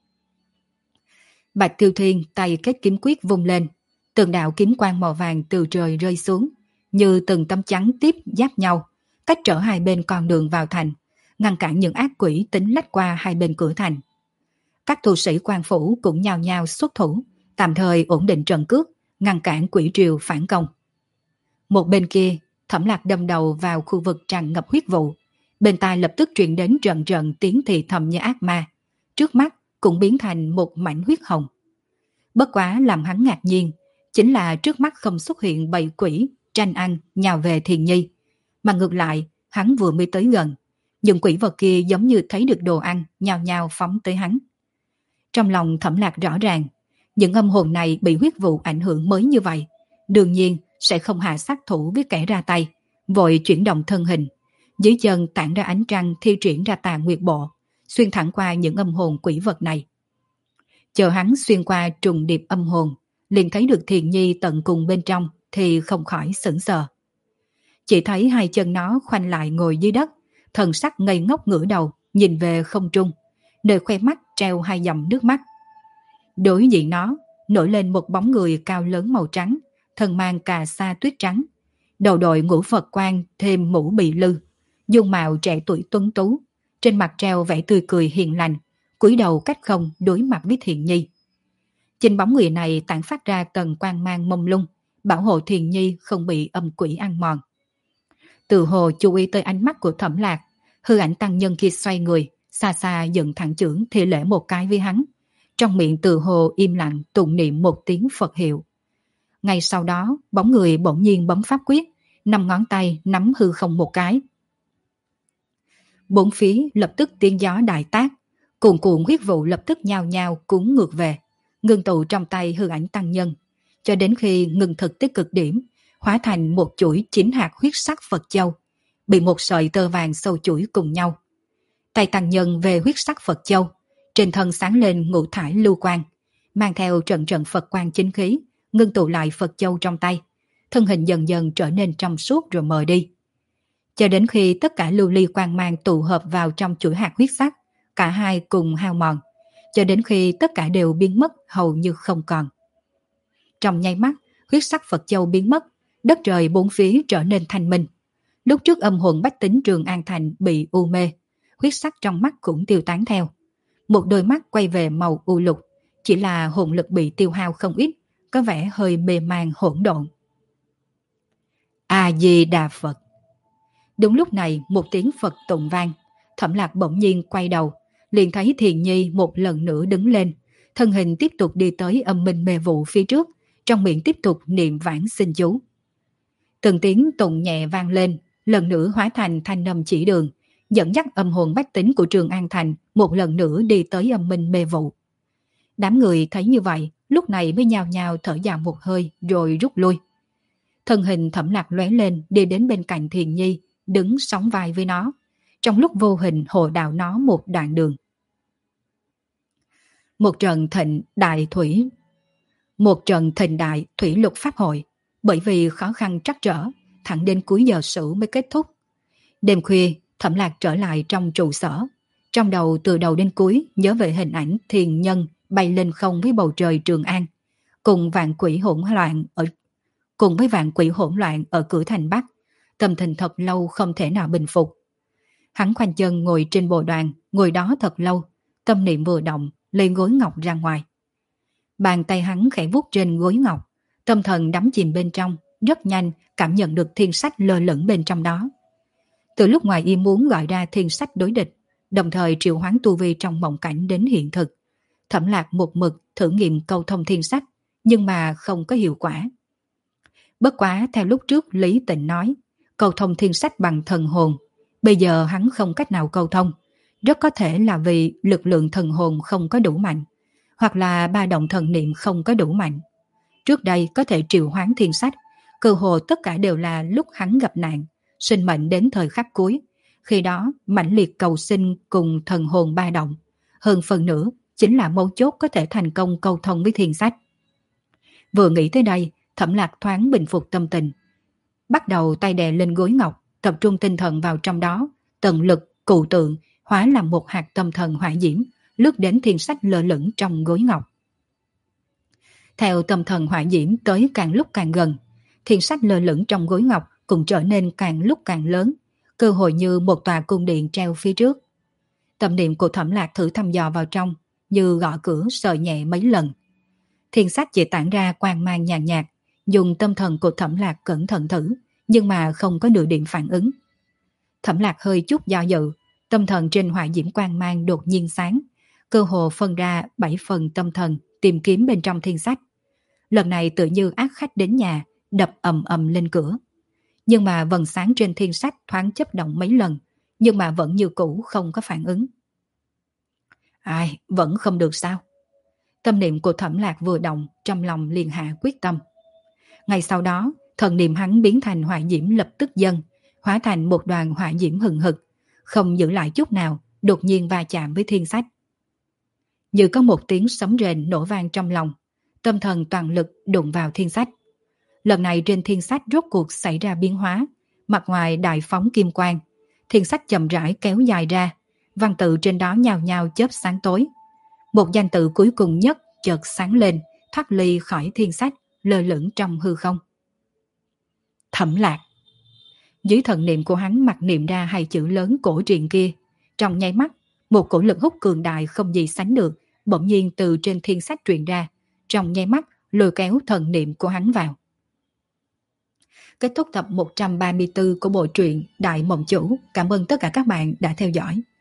Bạch Tiêu Thiên tay kết kiếm quyết vung lên, từng đạo kiếm quang màu vàng từ trời rơi xuống, như từng tấm chắn tiếp giáp nhau, cách trở hai bên con đường vào thành, ngăn cản những ác quỷ tính lách qua hai bên cửa thành. Các tu sĩ quan phủ cũng nhao nhao xuất thủ, tạm thời ổn định trận cước, ngăn cản quỷ triều phản công. Một bên kia, Thẩm Lạc đâm đầu vào khu vực tràn ngập huyết vụ, bên tai lập tức truyền đến trận trận tiếng thì thầm như ác ma, trước mắt cũng biến thành một mảnh huyết hồng. Bất quá làm hắn ngạc nhiên, chính là trước mắt không xuất hiện bầy quỷ tranh ăn nhào về Thiền Nhi, mà ngược lại, hắn vừa mới tới gần, những quỷ vật kia giống như thấy được đồ ăn, nhào nhào phóng tới hắn. Trong lòng Thẩm Lạc rõ ràng, những âm hồn này bị huyết vụ ảnh hưởng mới như vậy, đương nhiên sẽ không hạ sát thủ với kẻ ra tay, vội chuyển động thân hình, dưới chân tản ra ánh trăng thi triển ra tà nguyệt bộ, xuyên thẳng qua những âm hồn quỷ vật này. Chờ hắn xuyên qua trùng điệp âm hồn, liền thấy được Thiền Nhi tận cùng bên trong thì không khỏi sững sờ. Chỉ thấy hai chân nó khoanh lại ngồi dưới đất, thần sắc ngây ngốc ngửa đầu, nhìn về không trung, nơi khoe mắt treo hai dòng nước mắt. Đối diện nó, nổi lên một bóng người cao lớn màu trắng, thân mang cà sa tuyết trắng, đầu đội ngũ Phật quan thêm mũ bị lư, dung mạo trẻ tuổi tuấn tú, trên mặt treo vẻ tươi cười hiền lành, cúi đầu cách không đối mặt với Thiền Nhi. Trên bóng người này tản phát ra tầng quang mang mông lung, bảo hộ Thiền Nhi không bị âm quỷ ăn mòn. Từ hồ chú ý tới ánh mắt của Thẩm Lạc, hư ảnh tăng nhân kia xoay người, xa xa dựng thẳng chưởng thi lễ một cái với hắn, trong miệng từ hồ im lặng tụng niệm một tiếng Phật hiệu. Ngay sau đó, bóng người bỗng nhiên bấm pháp quyết, 5 ngón tay nắm hư không một cái. Bốn phía lập tức tiếng gió đại tác, cuồn cuộn huyết vụ lập tức nhao nhao cuốn ngược về, ngưng tụ trong tay hư ảnh tăng nhân, cho đến khi ngưng thực tới cực điểm, hóa thành một chuỗi 9 hạt huyết sắc Phật châu, bị một sợi tơ vàng sâu chuỗi cùng nhau. Tay tăng nhân về huyết sắc Phật châu, trên thân sáng lên ngũ thải lưu quang, mang theo trận trận Phật quang chính khí, ngưng tụ lại Phật châu trong tay, thân hình dần dần trở nên trong suốt rồi mờ đi. Cho đến khi tất cả lưu ly quang mang tụ hợp vào trong chuỗi hạt huyết sắc, cả hai cùng hao mòn, cho đến khi tất cả đều biến mất hầu như không còn. Trong nháy mắt, huyết sắc Phật Châu biến mất, đất trời bốn phía trở nên thanh minh. Lúc trước âm hồn bách tính Trường An Thành bị u mê, huyết sắc trong mắt cũng tiêu tán theo. Một đôi mắt quay về màu u lục, chỉ là hồn lực bị tiêu hao không ít, có vẻ hơi mê man hỗn độn. A Di Đà Phật. Đúng lúc này một tiếng Phật tụng vang, Thẩm Lạc bỗng nhiên quay đầu, liền thấy Thiền Nhi một lần nữa đứng lên, thân hình tiếp tục đi tới âm minh mê vụ phía trước, trong miệng tiếp tục niệm vãng sinh chú. Từng tiếng tụng nhẹ vang lên, lần nữa hóa thành thanh âm chỉ đường, dẫn dắt âm hồn bách tính của Trường An Thành một lần nữa đi tới âm minh mê vụ. Đám người thấy như vậy, lúc này mới nhao nhao thở dài một hơi rồi rút lui. Thân hình Thẩm Lạc lóe lên đi đến bên cạnh Thiền Nhi, đứng sóng vai với nó, trong lúc vô hình hộ đạo nó một đoạn đường. Một trận thịnh đại thủy lục pháp hội, bởi vì khó khăn trắc trở, thẳng đến cuối giờ sửu mới kết thúc. Đêm khuya, Thẩm Lạc trở lại trong trụ sở, trong đầu từ đầu đến cuối nhớ về hình ảnh thiền nhân bay lên không với bầu trời Trường An, cùng với vạn quỷ hỗn loạn ở cửa thành Bắc, tâm tình thật lâu không thể nào bình phục. Hắn khoanh chân ngồi trên bồ đoàn, ngồi đó thật lâu, tâm niệm vừa động, lấy gối ngọc ra ngoài. Bàn tay hắn khẽ vuốt trên gối ngọc, tâm thần đắm chìm bên trong, rất nhanh cảm nhận được thiên sách lơ lửng bên trong đó. Từ lúc ngoài ý muốn gọi ra thiên sách đối địch, đồng thời triệu hoán tu vi trong mộng cảnh đến hiện thực, Thẩm Lạc một mực thử nghiệm câu thông thiên sách, nhưng mà không có hiệu quả. Bất quá theo lúc trước Lý Tịnh nói, câu thông thiên sách bằng thần hồn, bây giờ hắn không cách nào câu thông, rất có thể là vì lực lượng thần hồn không có đủ mạnh, hoặc là ba động thần niệm không có đủ mạnh. Trước đây có thể triệu hoán thiên sách, cơ hồ tất cả đều là lúc hắn gặp nạn, sinh mệnh đến thời khắc cuối, khi đó mãnh liệt cầu sinh cùng thần hồn ba động, hơn phần nữa chính là mấu chốt có thể thành công câu thông với thiên sách. Vừa nghĩ tới đây, Thẩm Lạc thoáng bình phục tâm tình, bắt đầu tay đè lên gối ngọc, tập trung tinh thần vào trong đó, tận lực cụ tượng hóa làm một hạt tâm thần hỏa diễm, lướt đến thiên sách lơ lửng trong gối ngọc. Theo tâm thần hỏa diễm tới càng lúc càng gần, thiên sách lơ lửng trong gối ngọc cũng trở nên càng lúc càng lớn, cơ hội như một tòa cung điện treo phía trước. Tâm niệm của Thẩm Lạc thử thăm dò vào trong, như gõ cửa sờ nhẹ mấy lần. Thiên sách chỉ tản ra quang mang nhàn nhạt, dùng tâm thần của Thẩm Lạc cẩn thận thử, nhưng mà không có nửa điểm phản ứng. Thẩm Lạc hơi chút do dự, tâm thần trên hỏa diễm quang mang đột nhiên sáng, cơ hồ phân ra 7 phần tâm thần tìm kiếm bên trong thiên sách. Lần này tự như ác khách đến nhà, đập ầm ầm lên cửa. Nhưng mà vầng sáng trên thiên sách thoáng chớp động mấy lần, nhưng mà vẫn như cũ không có phản ứng. Ai, vẫn không được sao? Tâm niệm của Thẩm Lạc vừa động, trong lòng liền hạ quyết tâm. Ngay sau đó, thần niệm hắn biến thành hỏa diễm lập tức dâng, hóa thành một đoàn hỏa diễm hừng hực, không giữ lại chút nào, đột nhiên va chạm với thiên sách. Như có một tiếng sấm rền nổ vang trong lòng, tâm thần toàn lực đụng vào thiên sách. Lần này trên thiên sách rốt cuộc xảy ra biến hóa, mặt ngoài đại phóng kim quang, thiên sách chậm rãi kéo dài ra, văn tự trên đó nhào nhào chớp sáng tối. Một danh tự cuối cùng nhất chợt sáng lên, thoát ly khỏi thiên sách, lơ lửng trong hư không. Thẩm Lạc. Dưới thần niệm của hắn mặc niệm ra hai chữ lớn cổ truyền kia, trong nháy mắt, một cổ lực hút cường đại không gì sánh được, bỗng nhiên từ trên thiên sách truyền ra, trong nháy mắt lôi kéo thần niệm của hắn vào. Kết thúc tập 134 của bộ truyện Đại Mộng Chủ. Cảm ơn tất cả các bạn đã theo dõi.